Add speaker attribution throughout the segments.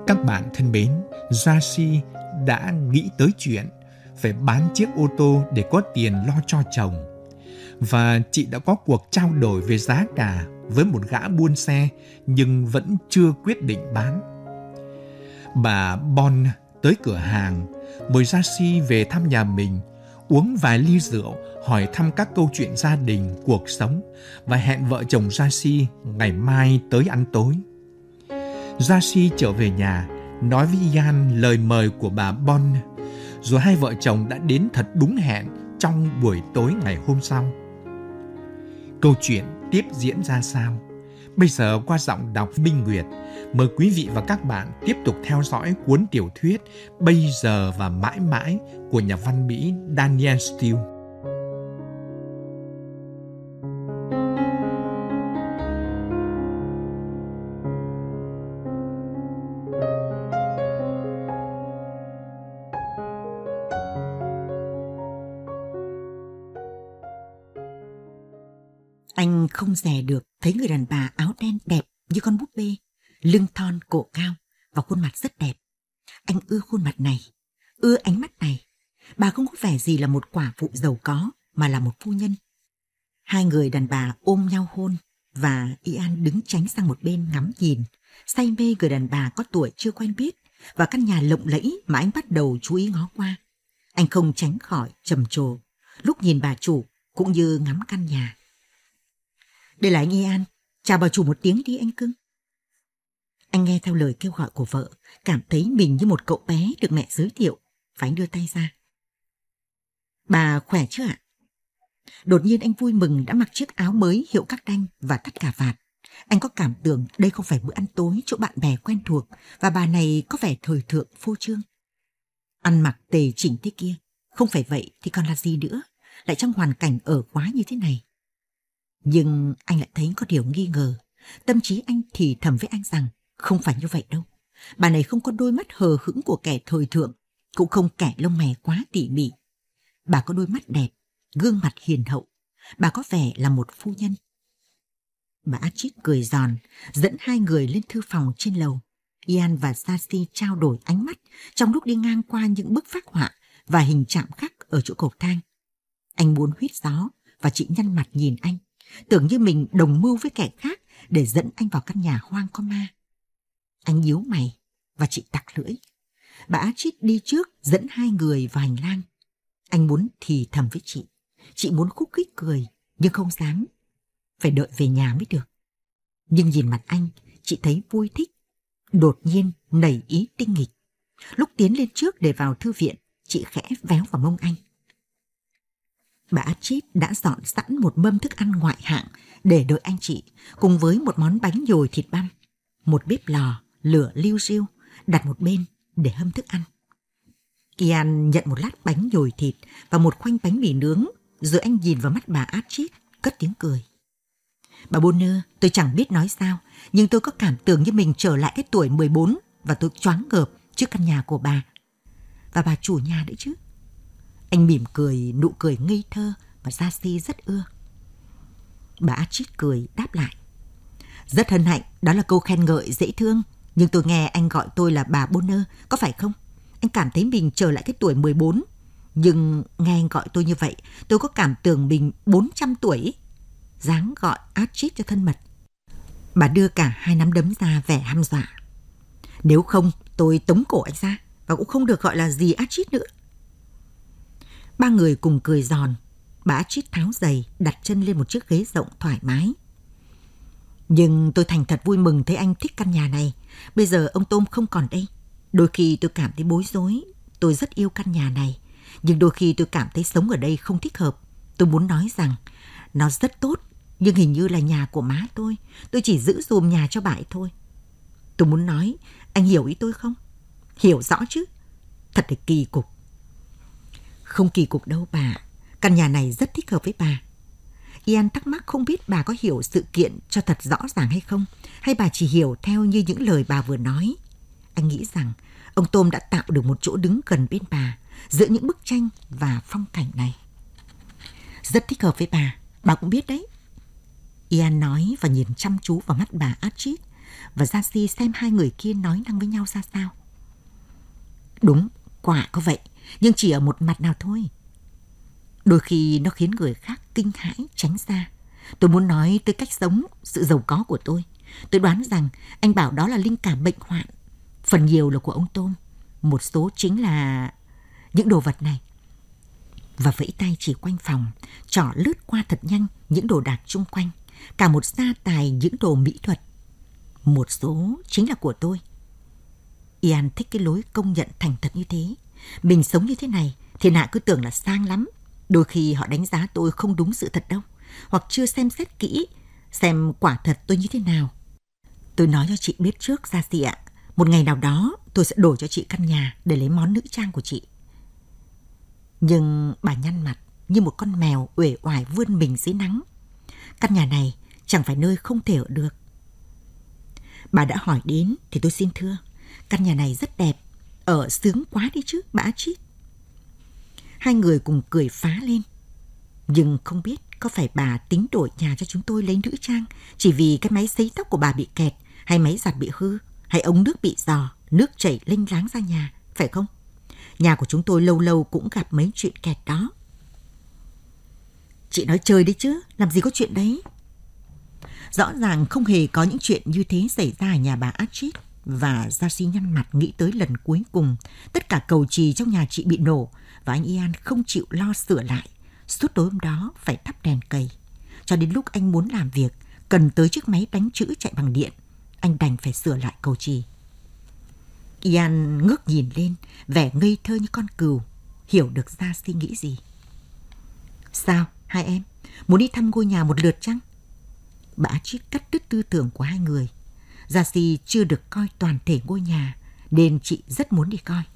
Speaker 1: Các bạn thân mến, Jaci đã nghĩ tới chuyện phải bán chiếc ô tô để có tiền lo cho chồng. Và chị đã có cuộc trao đổi về giá cả với một gã buôn xe nhưng vẫn chưa quyết định bán. Bà Bon tới cửa hàng, mời Jaci về thăm nhà mình, uống vài ly rượu, hỏi thăm các câu chuyện gia đình, cuộc sống và hẹn vợ chồng Jaci ngày mai tới ăn tối. Jaci trở về nhà, nói với Ian lời mời của bà Bon, rồi hai vợ chồng đã đến thật đúng hẹn trong buổi tối ngày hôm sau. Câu chuyện tiếp diễn ra sao? Bây giờ qua giọng đọc Minh Nguyệt, mời quý vị và các bạn tiếp tục theo dõi cuốn tiểu thuyết Bây giờ và mãi mãi của nhà văn Mỹ Danielle Steel.
Speaker 2: Anh không dè được thấy người đàn bà áo đen đẹp như con búp bê, lưng thon, cổ cao và khuôn mặt rất đẹp. Anh ưa khuôn mặt này, ưa ánh mắt này. Bà không có vẻ gì là một quả phụ giàu có mà là một phu nhân. Hai người đàn bà ôm nhau hôn và Ian đứng tránh sang một bên ngắm nhìn, say mê người đàn bà có tuổi chưa quen biết và căn nhà lộng lẫy mà anh bắt đầu chú ý ngó qua. Anh không tránh khỏi trầm trồ lúc nhìn bà chủ cũng như ngắm căn nhà. Đây là anh Ian, chào bà chủ một tiếng đi anh cưng. Anh nghe theo lời kêu gọi của vợ, cảm thấy mình như một cậu bé được mẹ giới thiệu, và anh đưa tay ra. Bà khỏe chứ ạ? Đột nhiên anh vui mừng đã mặc chiếc áo mới hiệu các đanh và thắt cà vạt. Anh có cảm tưởng đây không phải bữa ăn tối chỗ bạn bè quen thuộc và bà này có vẻ thời thượng phô trương. Ăn mặc tề chỉnh thế kia, không phải vậy thì còn là gì nữa, lại trong hoàn cảnh ở quá như thế này. Nhưng anh lại thấy có điều nghi ngờ. Tâm trí anh thì thầm với anh rằng không phải như vậy đâu. Bà này không có đôi mắt hờ hững của kẻ thời thượng, cũng không kẻ lông mày quá tỉ mỉ. Bà có đôi mắt đẹp, gương mặt hiền hậu. Bà có vẻ là một phu nhân. Bà Archie cười giòn, dẫn hai người lên thư phòng trên lầu. Ian và Jaci trao đổi ánh mắt trong lúc đi ngang qua những bức phác họa và hình chạm khắc ở chỗ cầu thang. Anh muốn huýt gió và chị nhăn mặt nhìn anh, tưởng như mình đồng mưu với kẻ khác để dẫn anh vào căn nhà hoang có ma. Anh nhíu mày và chị tặc lưỡi. Bà Archie đi trước dẫn hai người vào hành lang. Anh muốn thì thầm với chị. Chị muốn khúc khích cười nhưng không dám. Phải đợi về nhà mới được. Nhưng nhìn mặt anh, chị thấy vui thích. Đột nhiên nảy ý tinh nghịch. Lúc tiến lên trước để vào thư viện, chị khẽ véo vào mông anh. Bà Archie đã dọn sẵn một mâm thức ăn ngoại hạng để đợi anh chị, cùng với một món bánh nhồi thịt băm, một bếp lò, lửa liu riu đặt một bên để hâm thức ăn. Ian nhận một lát bánh nhồi thịt và một khoanh bánh mì nướng, rồi anh nhìn vào mắt bà Archie, cất tiếng cười. Bà Bonner, tôi chẳng biết nói sao, nhưng tôi có cảm tưởng như mình trở lại cái tuổi 14 và tôi choáng ngợp trước căn nhà của bà. Và bà chủ nhà nữa chứ. Anh mỉm cười, nụ cười ngây thơ mà Jaci rất ưa. Bà Archie cười đáp lại. Rất hân hạnh, đó là câu khen ngợi dễ thương, nhưng tôi nghe anh gọi tôi là bà Bonner, có phải không? Anh cảm thấy mình trở lại cái tuổi 14, nhưng nghe anh gọi tôi như vậy, tôi có cảm tưởng mình 400 tuổi. Dáng gọi Archie cho thân mật. Bà đưa cả hai nắm đấm ra vẻ hăm dọa. Nếu không, tôi tống cổ anh ra, và cũng không được gọi là gì Archie nữa. Ba người cùng cười giòn. Bà Archie tháo giày, đặt chân lên một chiếc ghế rộng thoải mái. Nhưng tôi thành thật vui mừng thấy anh thích căn nhà này. Bây giờ ông Tom không còn đây. Đôi khi tôi cảm thấy bối rối. Tôi rất yêu căn nhà này. Nhưng đôi khi tôi cảm thấy sống ở đây không thích hợp. Tôi muốn nói rằng nó rất tốt, nhưng hình như là nhà của má tôi. Tôi chỉ giữ dùm nhà cho bà ấy thôi. Tôi muốn nói, anh hiểu ý tôi không? Hiểu rõ chứ. Thật là kỳ cục. Không kỳ cục đâu bà. Căn nhà này rất thích hợp với bà. Ian thắc mắc không biết bà có hiểu sự kiện cho thật rõ ràng hay không, hay bà chỉ hiểu theo như những lời bà vừa nói. Anh nghĩ rằng ông Tom đã tạo được một chỗ đứng gần bên bà giữa những bức tranh và phong cảnh này. Rất thích hợp với bà cũng biết đấy. Ian nói và nhìn chăm chú vào mắt bà Archie. và Gia-si xem hai người kia nói năng với nhau ra sao. Đúng, quả có vậy, nhưng chỉ ở một mặt nào thôi. Đôi khi nó khiến người khác kinh hãi tránh ra. Tôi muốn nói tới cách sống, sự giàu có của tôi. Tôi đoán rằng anh bảo đó là linh cảm bệnh hoạn. Phần nhiều là của ông Tom. Một số chính là những đồ vật này. Và vẫy tay chỉ quanh phòng, trỏ lướt qua thật nhanh những đồ đạc chung quanh. Cả một gia tài những đồ mỹ thuật. Một số chính là của tôi. Ian thích cái lối công nhận thành thật như thế. Mình sống như thế này, thiên hạ cứ tưởng là sang lắm. Đôi khi họ đánh giá tôi không đúng sự thật đâu, hoặc chưa xem xét kỹ, xem quả thật tôi như thế nào. Tôi nói cho chị biết trước, Gia-si ạ. Một ngày nào đó tôi sẽ đổi cho chị căn nhà để lấy món nữ trang của chị. Nhưng bà nhăn mặt như một con mèo uể oải vươn mình dưới nắng. Căn nhà này chẳng phải nơi không thể ở được. Bà đã hỏi đến thì tôi xin thưa, căn nhà này rất đẹp, ở sướng quá đi chứ, bà Chít. Hai người cùng cười phá lên. Nhưng không biết có phải bà tính đổi nhà cho chúng tôi lấy nữ trang chỉ vì cái máy sấy tóc của bà bị kẹt, hay máy giặt bị hư, hay ống nước bị rò, nước chảy lênh láng ra nhà, phải không? Nhà của chúng tôi lâu lâu cũng gặp mấy chuyện kẹt đó. Chị nói chơi đấy chứ, làm gì có chuyện đấy. Rõ ràng không hề có những chuyện như thế xảy ra ở nhà bà Archie. Và Gia-si nhăn mặt nghĩ tới lần cuối cùng tất cả cầu chì trong nhà chị bị nổ và anh Ian không chịu lo sửa lại. Suốt tối hôm đó phải thắp đèn cầy. Cho đến lúc anh muốn làm việc, cần tới chiếc máy đánh chữ chạy bằng điện, anh đành phải sửa lại cầu chì. Ian ngước nhìn lên, vẻ ngây thơ như con cừu, hiểu được Gia-si nghĩ gì. Sao, hai em? Muốn đi thăm ngôi nhà một lượt chăng? Bà Archie cắt đứt tư tưởng của hai người. Gia-si chưa được coi toàn thể ngôi nhà, nên chị rất muốn đi coi.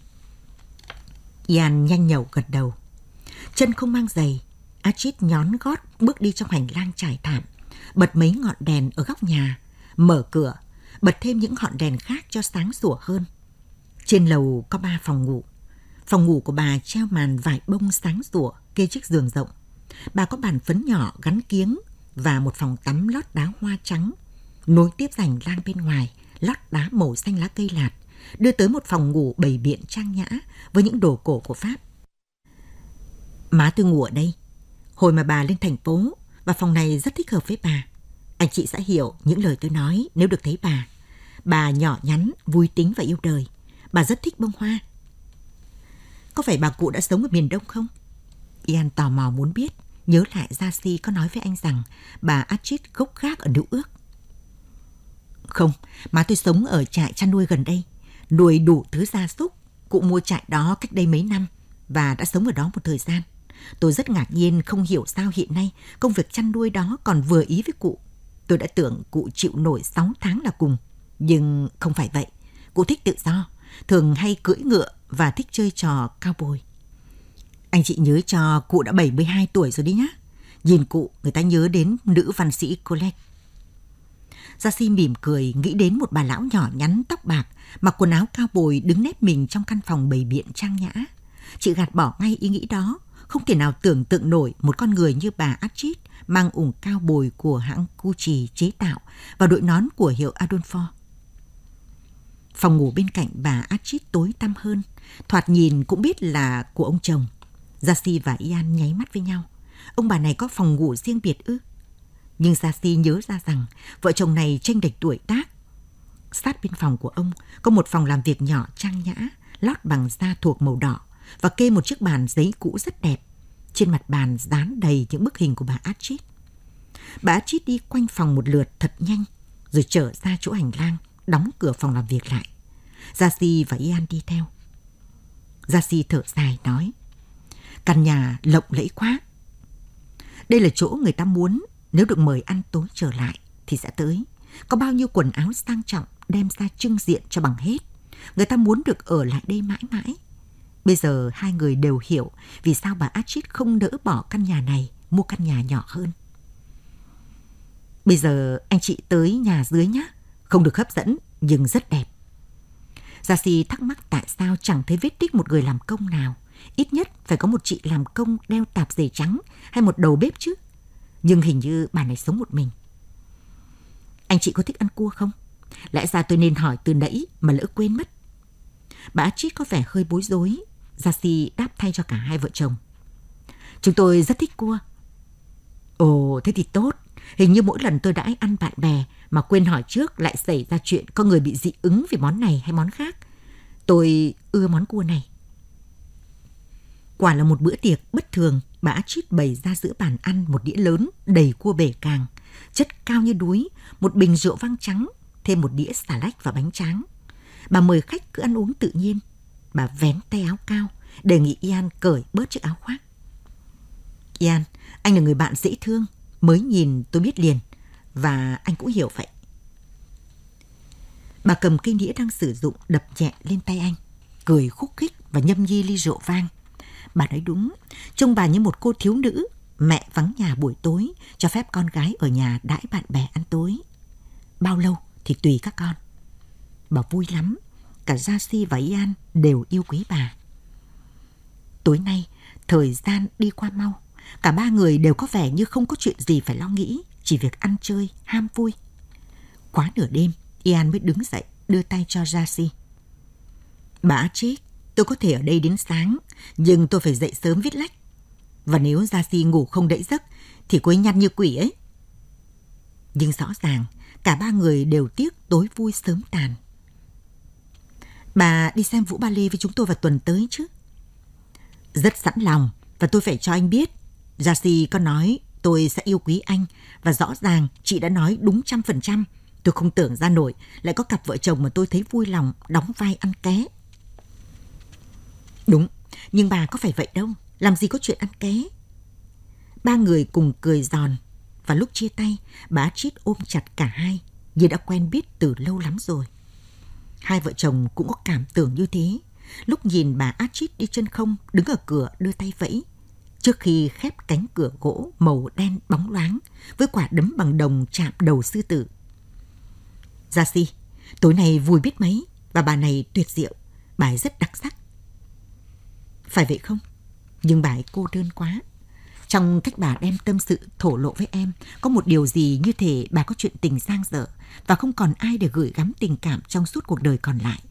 Speaker 2: Ian nhanh nhẩu gật đầu. Chân không mang giày, Archie nhón gót bước đi trong hành lang trải thảm, bật mấy ngọn đèn ở góc nhà, mở cửa, bật thêm những ngọn đèn khác cho sáng sủa hơn. Trên lầu có 3 phòng ngủ. Phòng ngủ của bà treo màn vải bông sáng sủa kê chiếc giường rộng. Bà có bàn phấn nhỏ gắn kiếng và một phòng tắm lót đá hoa trắng, nối tiếp hành lang bên ngoài lót đá màu xanh lá cây lạt, đưa tới một phòng ngủ bày biện trang nhã với những đồ cổ của Pháp. Má tôi ngủ ở đây. Hồi mà bà lên thành phố, và phòng này rất thích hợp với bà. Anh chị sẽ hiểu những lời tôi nói nếu được thấy bà. Bà nhỏ nhắn, vui tính và yêu đời. Bà rất thích bông hoa. Có phải bà cụ đã sống ở miền Đông không? Ian tò mò muốn biết, nhớ lại Gia-si có nói với anh rằng bà Archie gốc gác ở Nữ Ước. Không, má tôi sống ở trại chăn nuôi gần đây, nuôi đủ thứ gia súc. Cụ mua trại đó cách đây mấy năm và đã sống ở đó một thời gian. Tôi rất ngạc nhiên không hiểu sao hiện nay công việc chăn nuôi đó còn vừa ý với cụ. Tôi đã tưởng cụ chịu nổi 6 tháng là cùng, nhưng không phải vậy. Cụ thích tự do, thường hay cưỡi ngựa và thích chơi trò cowboy. Anh chị nhớ cho cụ đã 72 tuổi rồi đi nhá. Nhìn cụ, người ta nhớ đến nữ văn sĩ Colette. Gia-si mỉm cười nghĩ đến một bà lão nhỏ nhắn tóc bạc, mặc quần áo cao bồi đứng nép mình trong căn phòng bày biện trang nhã. Chị gạt bỏ ngay ý nghĩ đó, không thể nào tưởng tượng nổi một con người như bà Archie mang ủng cao bồi của hãng Gucci chế tạo và đội nón của hiệu Adolfo. Phòng ngủ bên cạnh bà Archie tối tăm hơn, thoạt nhìn cũng biết là của ông chồng. Gia-si và Ian nháy mắt với nhau. Ông bà này có phòng ngủ riêng biệt ư? Nhưng Gia-si nhớ ra rằng vợ chồng này chênh lệch tuổi tác. Sát bên phòng của ông có một phòng làm việc nhỏ trang nhã, lót bằng da thuộc màu đỏ và kê một chiếc bàn giấy cũ rất đẹp. Trên mặt bàn dán đầy những bức hình của bà Archie. Bà Archie đi quanh phòng một lượt thật nhanh, rồi trở ra chỗ hành lang, đóng cửa phòng làm việc lại. Gia-si và Ian đi theo. Gia-si thở dài nói, căn nhà lộng lẫy quá. Đây là chỗ người ta muốn nếu được mời ăn tối trở lại thì sẽ tới. Có bao nhiêu quần áo sang trọng đem ra trưng diện cho bằng hết. Người ta muốn được ở lại đây mãi mãi. Bây giờ hai người đều hiểu vì sao bà Archie không nỡ bỏ căn nhà này, mua căn nhà nhỏ hơn. Bây giờ anh chị tới nhà dưới nhé. Không được hấp dẫn nhưng rất đẹp. Gia-si thắc mắc tại sao chẳng thấy vết tích một người làm công nào. Ít nhất phải có một chị làm công đeo tạp dề trắng hay một đầu bếp chứ. Nhưng hình như bà này sống một mình. Anh chị có thích ăn cua không? Lẽ ra tôi nên hỏi từ nãy mà lỡ quên mất. Bà Astrid có vẻ hơi bối rối. Darcy đáp thay cho cả hai vợ chồng. Chúng tôi rất thích cua. Ồ, thế thì tốt. Hình như mỗi lần tôi đãi ăn bạn bè mà quên hỏi trước lại xảy ra chuyện có người bị dị ứng vì món này hay món khác. Tôi ưa món cua này. Quả là một bữa tiệc bất thường. Bà Astrid bày ra giữa bàn ăn một đĩa lớn đầy cua bể càng, chất cao như đuối, một bình rượu vang trắng, thêm một đĩa xà lách và bánh tráng. Bà mời khách cứ ăn uống tự nhiên. Bà vén tay áo cao, đề nghị Ian cởi bớt chiếc áo khoác. Ian, anh là người bạn dễ thương, mới nhìn tôi biết liền, và anh cũng hiểu vậy. Bà cầm cây đĩa đang sử dụng đập nhẹ lên tay anh, cười khúc khích và nhâm nhi ly rượu vang. Bà nói đúng, trông bà như một cô thiếu nữ, mẹ vắng nhà buổi tối, cho phép con gái ở nhà đãi bạn bè ăn tối. Bao lâu thì tùy các con. Bà vui lắm, cả Darcy và Ian đều yêu quý bà. Tối nay, thời gian đi qua mau. Cả ba người đều có vẻ như không có chuyện gì phải lo nghĩ, chỉ việc ăn chơi, ham vui. Quá nửa đêm, Ian mới đứng dậy, đưa tay cho Darcy. Bà Astrid, tôi có thể ở đây đến sáng, nhưng tôi phải dậy sớm viết lách. Và nếu Darcy ngủ không đẫy giấc, thì cô ấy nhăn như quỷ ấy. Nhưng rõ ràng, cả ba người đều tiếc tối vui sớm tàn. Bà đi xem vũ ballet với chúng tôi vào tuần tới chứ? Rất sẵn lòng, và tôi phải cho anh biết. Darcy có nói tôi sẽ yêu quý anh, và rõ ràng chị đã nói đúng 100%. Tôi không tưởng ra nổi lại có cặp vợ chồng mà tôi thấy vui lòng đóng vai ăn ké. Đúng, nhưng bà có phải vậy đâu, làm gì có chuyện ăn ké. Ba người cùng cười giòn, và lúc chia tay, bà Astrid ôm chặt cả hai, như đã quen biết từ lâu lắm rồi. Hai vợ chồng cũng có cảm tưởng như thế, lúc nhìn bà Astrid đi chân không đứng ở cửa đưa tay vẫy, trước khi khép cánh cửa gỗ màu đen bóng loáng với quả đấm bằng đồng chạm đầu sư tử. Darcy, tối nay vui biết mấy, và bà này tuyệt diệu, bà ấy rất đặc sắc. Phải vậy không? Nhưng bà ấy cô đơn quá. Trong cách bà đem tâm sự thổ lộ với em, có một điều gì như thể bà có chuyện tình dang dở và không còn ai để gửi gắm tình cảm trong suốt cuộc đời còn lại.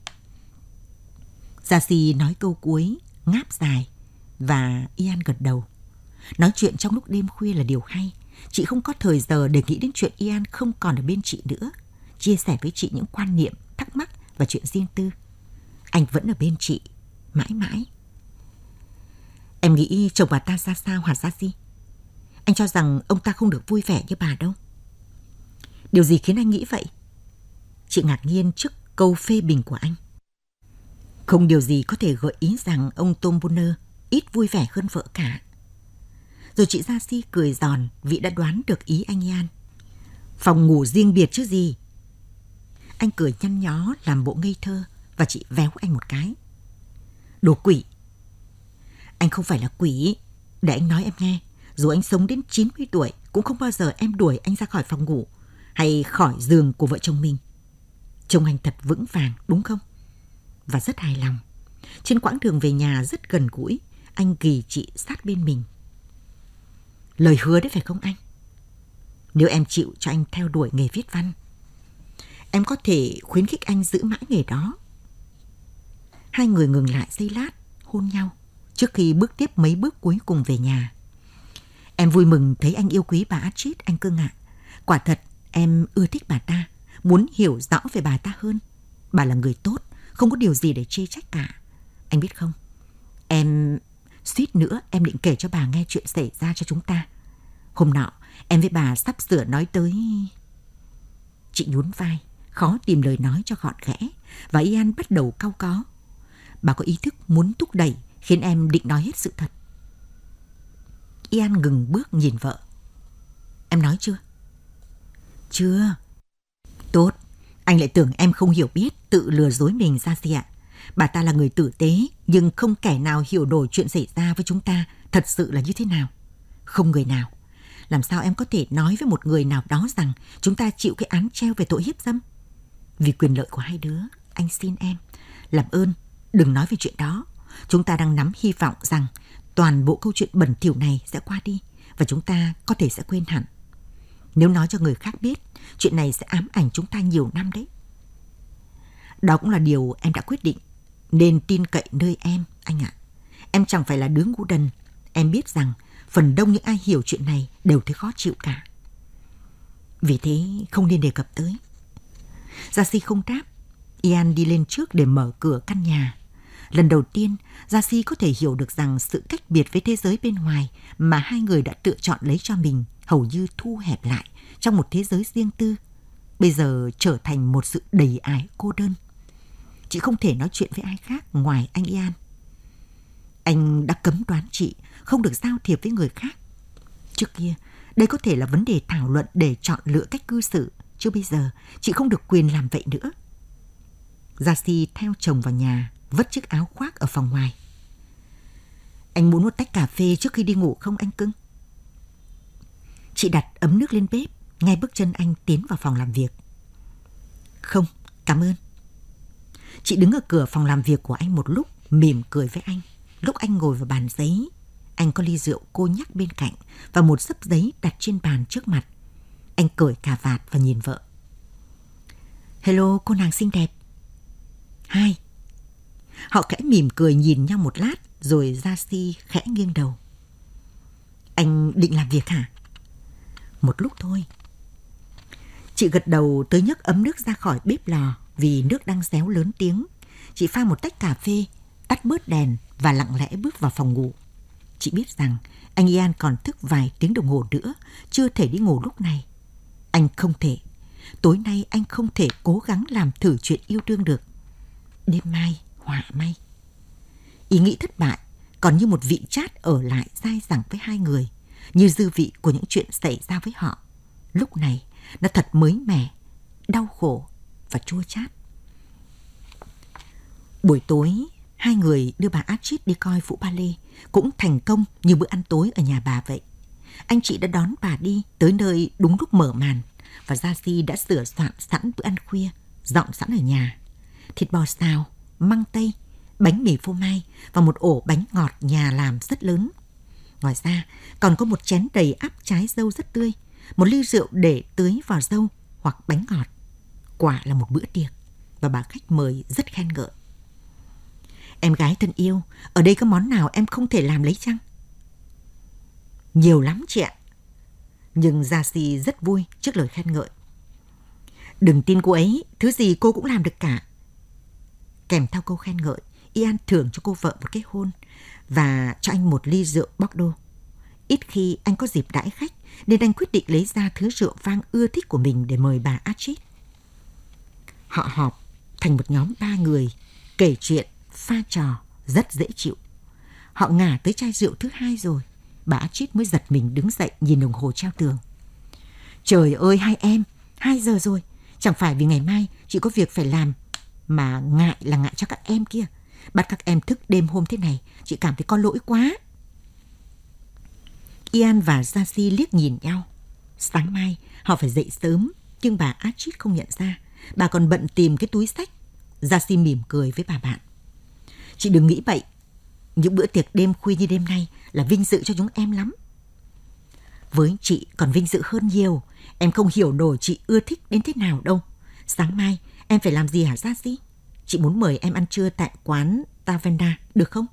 Speaker 2: Darcy nói câu cuối, ngáp dài, và Ian gật đầu. Nói chuyện trong lúc đêm khuya là điều hay. Chị không có thời giờ để nghĩ đến chuyện Ian không còn ở bên chị nữa, chia sẻ với chị những quan niệm, thắc mắc và chuyện riêng tư. Anh vẫn ở bên chị, mãi mãi. Em nghĩ chồng bà ta ra sao hả Darcy? Anh cho rằng ông ta không được vui vẻ như bà đâu. Điều gì khiến anh nghĩ vậy? Chị ngạc nhiên trước câu phê bình của anh. Không điều gì có thể gợi ý rằng ông Tom Bonner ít vui vẻ hơn vợ cả. Rồi chị Darcy cười giòn vì đã đoán được ý anh Ian. Phòng ngủ riêng biệt chứ gì. Anh cười nhăn nhó làm bộ ngây thơ, và chị véo anh một cái. Đồ quỷ. Anh không phải là quỷ. Để anh nói em nghe, dù anh sống đến 90 tuổi cũng không bao giờ em đuổi anh ra khỏi phòng ngủ hay khỏi giường của vợ chồng mình. Trông anh thật vững vàng, đúng không? Và rất hài lòng. Trên quãng đường về nhà rất gần gũi, anh ghì chị sát bên mình. Lời hứa đấy phải không anh? Nếu em chịu cho anh theo đuổi nghề viết văn, em có thể khuyến khích anh giữ mãi nghề đó. Hai người ngừng lại giây lát, hôn nhau, trước khi bước tiếp mấy bước cuối cùng về nhà. Em vui mừng thấy anh yêu quý bà Astrid, anh Cưng ạ. Quả thật, em ưa thích bà ta, muốn hiểu rõ về bà ta hơn. Bà là người tốt, không có điều gì để chê trách cả. Anh biết không, em suýt nữa em định kể cho bà nghe chuyện xảy ra cho chúng ta. Hôm nọ, em với bà sắp sửa nói tới... Chị nhún vai, khó tìm lời nói cho gọn ghẽ, và Ian bắt đầu cau có. Bà có ý thức muốn thúc đẩy, khiến em định nói hết sự thật. Ian ngừng bước nhìn vợ. Em nói chưa? Chưa. Tốt, anh lại tưởng em không hiểu biết, tự lừa dối mình ra gì ạ. Bà ta là người tử tế, nhưng không kẻ nào hiểu nổi chuyện xảy ra với chúng ta thật sự là như thế nào. Không người nào. Làm sao em có thể nói với một người nào đó rằng chúng ta chịu cái án treo về tội hiếp dâm? Vì quyền lợi của hai đứa, anh xin em, làm ơn, đừng nói về chuyện đó. Chúng ta đang nắm hy vọng rằng toàn bộ câu chuyện bẩn thỉu này sẽ qua đi, và chúng ta có thể sẽ quên hẳn. Nếu nói cho người khác biết, chuyện này sẽ ám ảnh chúng ta nhiều năm đấy. Đó cũng là điều em đã quyết định. Nên tin cậy nơi em, anh ạ. Em chẳng phải là đứa ngu đần. Em biết rằng phần đông những ai hiểu chuyện này đều thấy khó chịu cả. Vì thế không nên đề cập tới. Gia-si không đáp. Ian đi lên trước để mở cửa căn nhà. Lần đầu tiên, Gia-si có thể hiểu được rằng sự cách biệt với thế giới bên ngoài mà hai người đã tự chọn lấy cho mình hầu như thu hẹp lại trong một thế giới riêng tư, bây giờ trở thành một sự đầy ải cô đơn. Chị không thể nói chuyện với ai khác ngoài anh Ian. Anh đã cấm đoán chị không được giao thiệp với người khác. Trước kia, đây có thể là vấn đề thảo luận để chọn lựa cách cư xử, chứ bây giờ chị không được quyền làm vậy nữa. Gia-si theo chồng vào nhà, vất chiếc áo khoác ở phòng ngoài. Anh muốn một tách cà phê trước khi đi ngủ không anh cưng? Chị đặt ấm nước lên bếp, ngay bước chân anh tiến vào phòng làm việc. Không, cảm ơn. Chị đứng ở cửa phòng làm việc của anh một lúc, mỉm cười với anh. Lúc anh ngồi vào bàn giấy, anh có ly rượu cô nhắc bên cạnh và một xấp giấy đặt trên bàn trước mặt. Anh cởi cà vạt và nhìn vợ. Hello, cô nàng xinh đẹp. Hi. Họ khẽ mỉm cười nhìn nhau một lát, rồi Gia-si khẽ nghiêng đầu. Anh định làm việc hả? Một lúc thôi. Chị gật đầu tới nhấc ấm nước ra khỏi bếp lò vì nước đang réo lớn tiếng. Chị pha một tách cà phê, tắt bớt đèn và lặng lẽ bước vào phòng ngủ. Chị biết rằng anh Ian còn thức vài tiếng đồng hồ nữa, chưa thể đi ngủ lúc này. Anh không thể. Tối nay anh không thể cố gắng làm thử chuyện yêu đương được. Đêm mai, họa may. Ý nghĩ thất bại còn như một vị chát ở lại dai dẳng với hai người, như dư vị của những chuyện xảy ra với họ. Lúc này, nó thật mới mẻ, đau khổ và chua chát. Buổi tối, hai người đưa bà Astrid đi coi vũ ballet, cũng thành công như bữa ăn tối ở nhà bà vậy. Anh chị đã đón bà đi tới nơi đúng lúc mở màn, và Gia-si đã sửa soạn sẵn bữa ăn khuya, dọn sẵn ở nhà. Thịt bò xào, măng tây, bánh mì phô mai và một ổ bánh ngọt nhà làm rất lớn. Ngoài ra, còn có một chén đầy ắp trái dâu rất tươi, một ly rượu để tưới vào dâu hoặc bánh ngọt. Quả là một bữa tiệc, và bà khách mời rất khen ngợi. Em gái thân yêu, ở đây có món nào em không thể làm lấy chăng? Nhiều lắm chị ạ. Nhưng Gia-si rất vui trước lời khen ngợi. Đừng tin cô ấy, thứ gì cô cũng làm được cả. Kèm theo câu khen ngợi, Ian thưởng cho cô vợ một cái hôn và cho anh một ly rượu Bordeaux. Ít khi anh có dịp đãi khách, nên anh quyết định lấy ra thứ rượu vang ưa thích của mình để mời bà Astrid. Họ họp thành một nhóm 3 người, kể chuyện, pha trò, rất dễ chịu. Họ ngả tới chai rượu thứ 2 rồi, bà Astrid mới giật mình đứng dậy nhìn đồng hồ treo tường. Trời ơi hai em, 2 giờ rồi, chẳng phải vì ngày mai chị có việc phải làm, mà ngại là ngại cho các em kia. Bắt các em thức đêm hôm thế này, chị cảm thấy có lỗi quá. Ian và Gia-si liếc nhìn nhau. Sáng mai họ phải dậy sớm, nhưng bà Astrid không nhận ra. Bà còn bận tìm cái túi xách. Gia-si mỉm cười với bà bạn. Chị đừng nghĩ bậy. Những bữa tiệc đêm khuya như đêm nay là vinh dự cho chúng em lắm. Với chị còn vinh dự hơn nhiều. Em không hiểu nổi chị ưa thích đến thế nào đâu. Sáng mai em phải làm gì hả Gia-si? Chị muốn mời em ăn trưa tại quán Taverna, được không?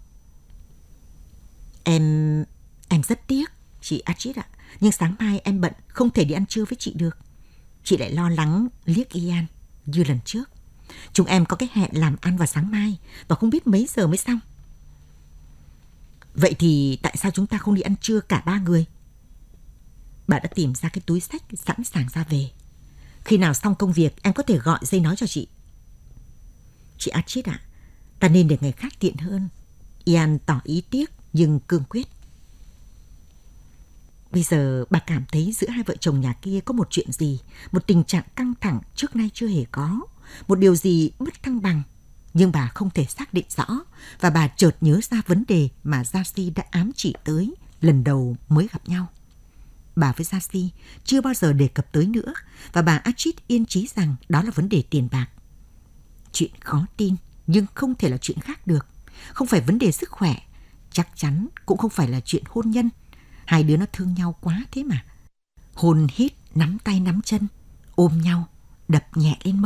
Speaker 2: Em rất tiếc, chị Astrid ạ. Nhưng sáng mai em bận, không thể đi ăn trưa với chị được. Chị lại lo lắng liếc Ian như lần trước. Chúng em có cái hẹn làm ăn vào sáng mai và không biết mấy giờ mới xong. Vậy thì tại sao chúng ta không đi ăn trưa cả 3 người? Bà đã tìm ra cái túi xách sẵn sàng ra về. Khi nào xong công việc em có thể gọi dây nói cho chị. Chị Astrid ạ, ta nên để ngày khác tiện hơn. Ian tỏ ý tiếc nhưng cương quyết. Bây giờ bà cảm thấy giữa hai vợ chồng nhà kia có một chuyện gì, một tình trạng căng thẳng trước nay chưa hề có, một điều gì mất thăng bằng. Nhưng bà không thể xác định rõ, và bà chợt nhớ ra vấn đề mà Gia-si đã ám chỉ tới lần đầu mới gặp nhau. Bà với Gia-si chưa bao giờ đề cập tới nữa, và bà Astrid yên chí rằng đó là vấn đề tiền bạc. Chuyện khó tin, nhưng không thể là chuyện khác được. Không phải vấn đề sức khỏe, chắc chắn cũng không phải là chuyện hôn nhân. Hai đứa nó thương nhau quá thế mà. Hôn hít, nắm tay nắm chân, ôm nhau, đập nhẹ lên mông.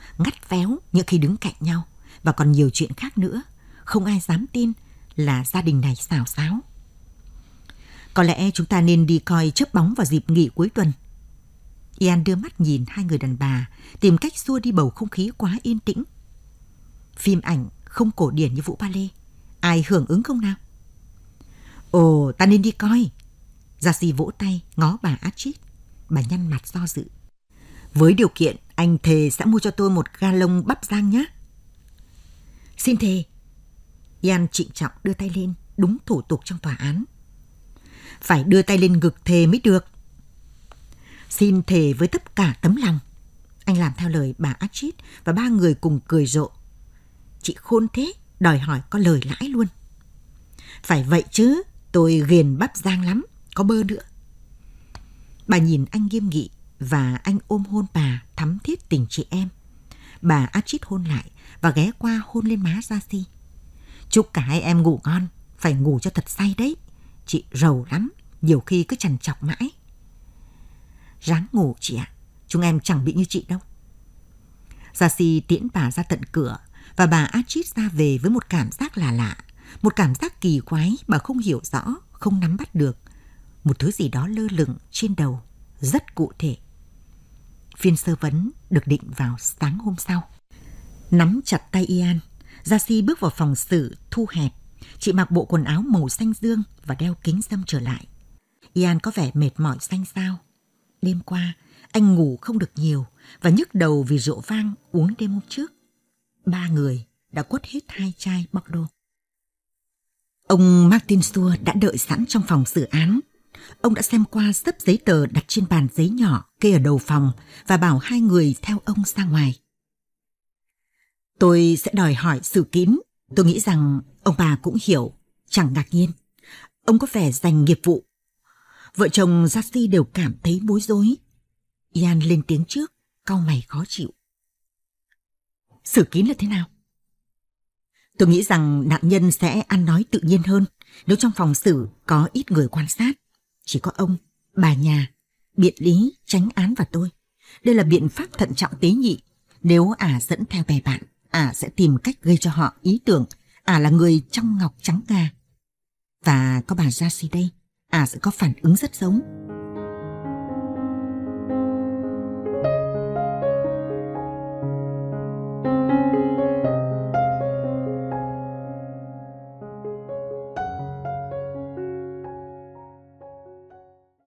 Speaker 2: ngắt véo những khi đứng cạnh nhau, và còn nhiều chuyện khác nữa. Không ai dám tin là gia đình này xào xáo. Có lẽ chúng ta nên đi coi chớp bóng vào dịp nghỉ cuối tuần. Ian đưa mắt nhìn hai người đàn bà, tìm cách xua đi bầu không khí quá yên tĩnh. Phim ảnh không cổ điển như vũ ballet, ai hưởng ứng không nào? Ồ, ta nên đi coi. Darcy vỗ tay ngó bà Archie. Bà nhăn mặt do dự. Với điều kiện anh thề sẽ mua cho tôi một ga lông bắp rang nhé. Xin thề. Ian trịnh trọng đưa tay lên, đúng thủ tục trong tòa án. Phải đưa tay lên ngực thề mới được. Xin thề với tất cả tấm lòng. Anh làm theo lời bà Archie và ba người cùng cười rộ. Chị khôn thế, đòi hỏi có lời lãi luôn. Phải vậy chứ, tôi ghiền bắp rang lắm, có bơ nữa. Bà nhìn anh nghiêm nghị và anh ôm hôn bà thắm thiết tình chị em. Bà Archie hôn lại và ghé qua hôn lên má Darcy. Chúc cả hai em ngủ ngon, phải ngủ cho thật say đấy. Chị rầu lắm, nhiều khi cứ trằn trọc mãi. Ráng ngủ chị ạ, chúng em chẳng bị như chị đâu. Darcy tiễn bà ra tận cửa và bà Archie ra về với một cảm giác lạ lạ, một cảm giác kỳ quái bà không hiểu rõ, không nắm bắt được. Một thứ gì đó lơ lửng trên đầu, rất cụ thể. Phiên sơ vấn được định vào sáng hôm sau. Nắm chặt tay Ian, Darcy bước vào phòng xử thu hẹp. Chị mặc bộ quần áo màu xanh dương và đeo kính râm trở lại. Ian có vẻ mệt mỏi xanh xao. Đêm qua, anh ngủ không được nhiều và nhức đầu vì rượu vang uống đêm hôm trước. Ba người đã quất hết 2 chai Bordeaux. Ông Martin Xua đã đợi sẵn trong phòng xử án. Ông đã xem qua xấp giấy tờ đặt trên bàn giấy nhỏ kê ở đầu phòng và bảo hai người theo ông ra ngoài. Tôi sẽ đòi hỏi sự kín. Tôi nghĩ rằng ông bà cũng hiểu, chẳng ngạc nhiên. Ông có vẻ dành nghiệp vụ. Vợ chồng Darcy đều cảm thấy bối rối. Ian lên tiếng trước, cau mày khó chịu. Xử kín là thế nào? Tôi nghĩ rằng nạn nhân sẽ ăn nói tự nhiên hơn nếu trong phòng xử có ít người quan sát. Chỉ có ông, bà nhà, biện lý, chánh án và tôi. Đây là biện pháp thận trọng tế nhị. Nếu dẫn theo bè bạn, sẽ tìm cách gây cho họ ý tưởng là người trong ngọc trắng ngà. Và có bà Darcy đây, sẽ có phản ứng rất giống.